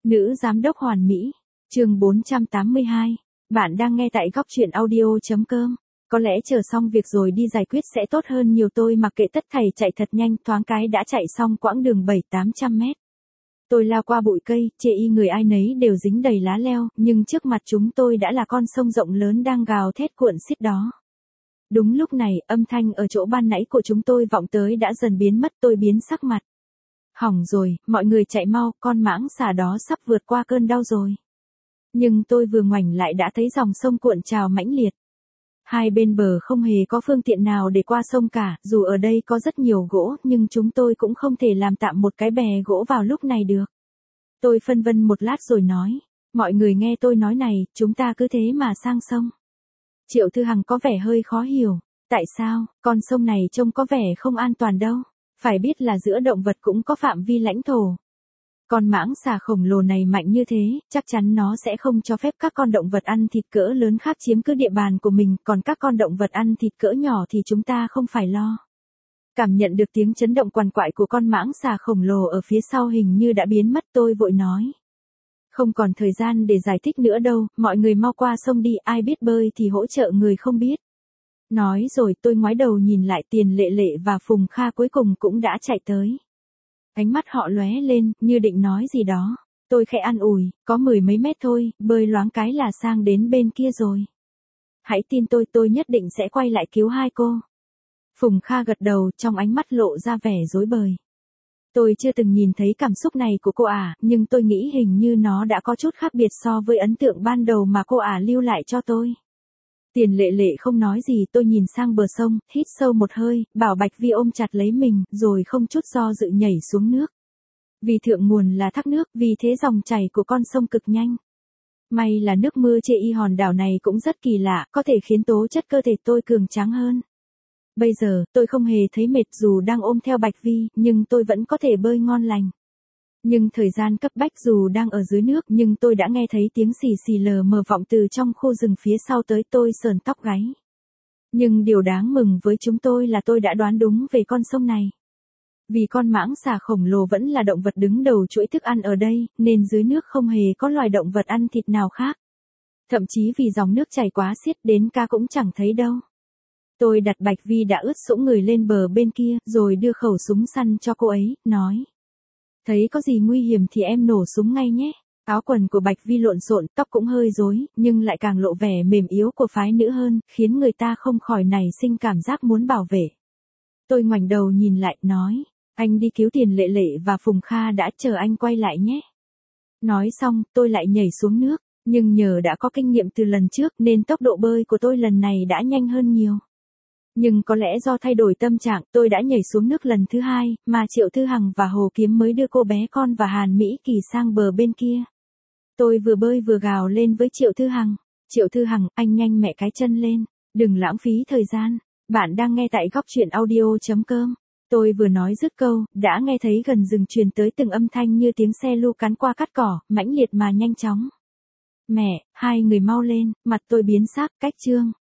Nữ giám đốc hoàn mỹ. Chương 482. Bạn đang nghe tại góc truyện audio.com. Có lẽ chờ xong việc rồi đi giải quyết sẽ tốt hơn nhiều, tôi mặc kệ tất thảy chạy thật nhanh, thoáng cái đã chạy xong quãng đường 700-800 mét. Tôi lao qua bụi cây, chê y người ai nấy đều dính đầy lá leo, nhưng trước mặt chúng tôi đã là con sông rộng lớn đang gào thét cuộn xiết đó. Đúng lúc này, âm thanh ở chỗ ban nãy của chúng tôi vọng tới đã dần biến mất, tôi biến sắc mặt. Hỏng rồi, mọi người chạy mau, con mãng xà đó sắp vượt qua cơn đau rồi. Nhưng tôi vừa ngoảnh lại đã thấy dòng sông cuộn trào mãnh liệt. Hai bên bờ không hề có phương tiện nào để qua sông cả, dù ở đây có rất nhiều gỗ, nhưng chúng tôi cũng không thể làm tạm một cái bè gỗ vào lúc này được. Tôi phân vân một lát rồi nói, mọi người nghe tôi nói này, chúng ta cứ thế mà sang sông. Triệu Thư Hằng có vẻ hơi khó hiểu, tại sao, con sông này trông có vẻ không an toàn đâu, phải biết là giữa động vật cũng có phạm vi lãnh thổ. Con mãng xà khổng lồ này mạnh như thế, chắc chắn nó sẽ không cho phép các con động vật ăn thịt cỡ lớn khác chiếm cứ địa bàn của mình, còn các con động vật ăn thịt cỡ nhỏ thì chúng ta không phải lo. Cảm nhận được tiếng chấn động quằn quại của con mãng xà khổng lồ ở phía sau hình như đã biến mất, tôi vội nói. Không còn thời gian để giải thích nữa đâu, mọi người mau qua sông đi, ai biết bơi thì hỗ trợ người không biết. Nói rồi tôi ngoái đầu nhìn lại, Tiền Lệ Lệ và Phùng Kha cuối cùng cũng đã chạy tới. Ánh mắt họ lóe lên, như định nói gì đó. Tôi khẽ an ủi, có 10 mấy mét thôi, bơi loáng cái là sang đến bên kia rồi. Hãy tin tôi nhất định sẽ quay lại cứu hai cô. Phùng Kha gật đầu, trong ánh mắt lộ ra vẻ rối bời. Tôi chưa từng nhìn thấy cảm xúc này của cô ả, nhưng tôi nghĩ hình như nó đã có chút khác biệt so với ấn tượng ban đầu mà cô ả lưu lại cho tôi. Tiền Lệ Lệ không nói gì, tôi nhìn sang bờ sông, hít sâu một hơi, bảo Bạch Vi ôm chặt lấy mình, rồi không chút do dự nhảy xuống nước. Vì thượng nguồn là thác nước, vì thế dòng chảy của con sông cực nhanh. May là nước mưa trên y hòn đảo này cũng rất kỳ lạ, có thể khiến tố chất cơ thể tôi cường tráng hơn. Bây giờ, tôi không hề thấy mệt dù đang ôm theo Bạch Vi, nhưng tôi vẫn có thể bơi ngon lành. Nhưng thời gian cấp bách, dù đang ở dưới nước nhưng tôi đã nghe thấy tiếng xì xì lờ mờ vọng từ trong khu rừng phía sau tới, tôi sờn tóc gáy. Nhưng điều đáng mừng với chúng tôi là tôi đã đoán đúng về con sông này. Vì con mãng xà khổng lồ vẫn là động vật đứng đầu chuỗi thức ăn ở đây, nên dưới nước không hề có loài động vật ăn thịt nào khác. Thậm chí vì dòng nước chảy quá xiết đến cá cũng chẳng thấy đâu. Tôi đặt Bạch Vi đã ướt sũng người lên bờ bên kia, rồi đưa khẩu súng săn cho cô ấy, nói. Thấy có gì nguy hiểm thì em nổ súng ngay nhé. Áo quần của Bạch Vi lộn xộn, tóc cũng hơi rối, nhưng lại càng lộ vẻ mềm yếu của phái nữ hơn, khiến người ta không khỏi nảy sinh cảm giác muốn bảo vệ. Tôi ngoảnh đầu nhìn lại, nói, anh đi cứu Tiền Lệ Lệ và Phùng Kha đã, chờ anh quay lại nhé. Nói xong, tôi lại nhảy xuống nước, nhưng nhờ đã có kinh nghiệm từ lần trước nên tốc độ bơi của tôi lần này đã nhanh hơn nhiều. Nhưng có lẽ do thay đổi tâm trạng, tôi đã nhảy xuống nước lần thứ hai, mà Triệu Thư Hằng và Hồ Kiếm mới đưa cô bé con và Hàn Mỹ Kỳ sang bờ bên kia. Tôi vừa bơi vừa gào lên với Triệu Thư Hằng. Triệu Thư Hằng, anh nhanh mẹ cái chân lên, đừng lãng phí thời gian. Bạn đang nghe tại góc truyện audio.com. Tôi vừa nói dứt câu, đã nghe thấy gần rừng truyền tới từng âm thanh như tiếng xe lu cắn qua cát cỏ, mãnh liệt mà nhanh chóng. Mẹ, hai người mau lên, mặt tôi biến sắc, cách chương.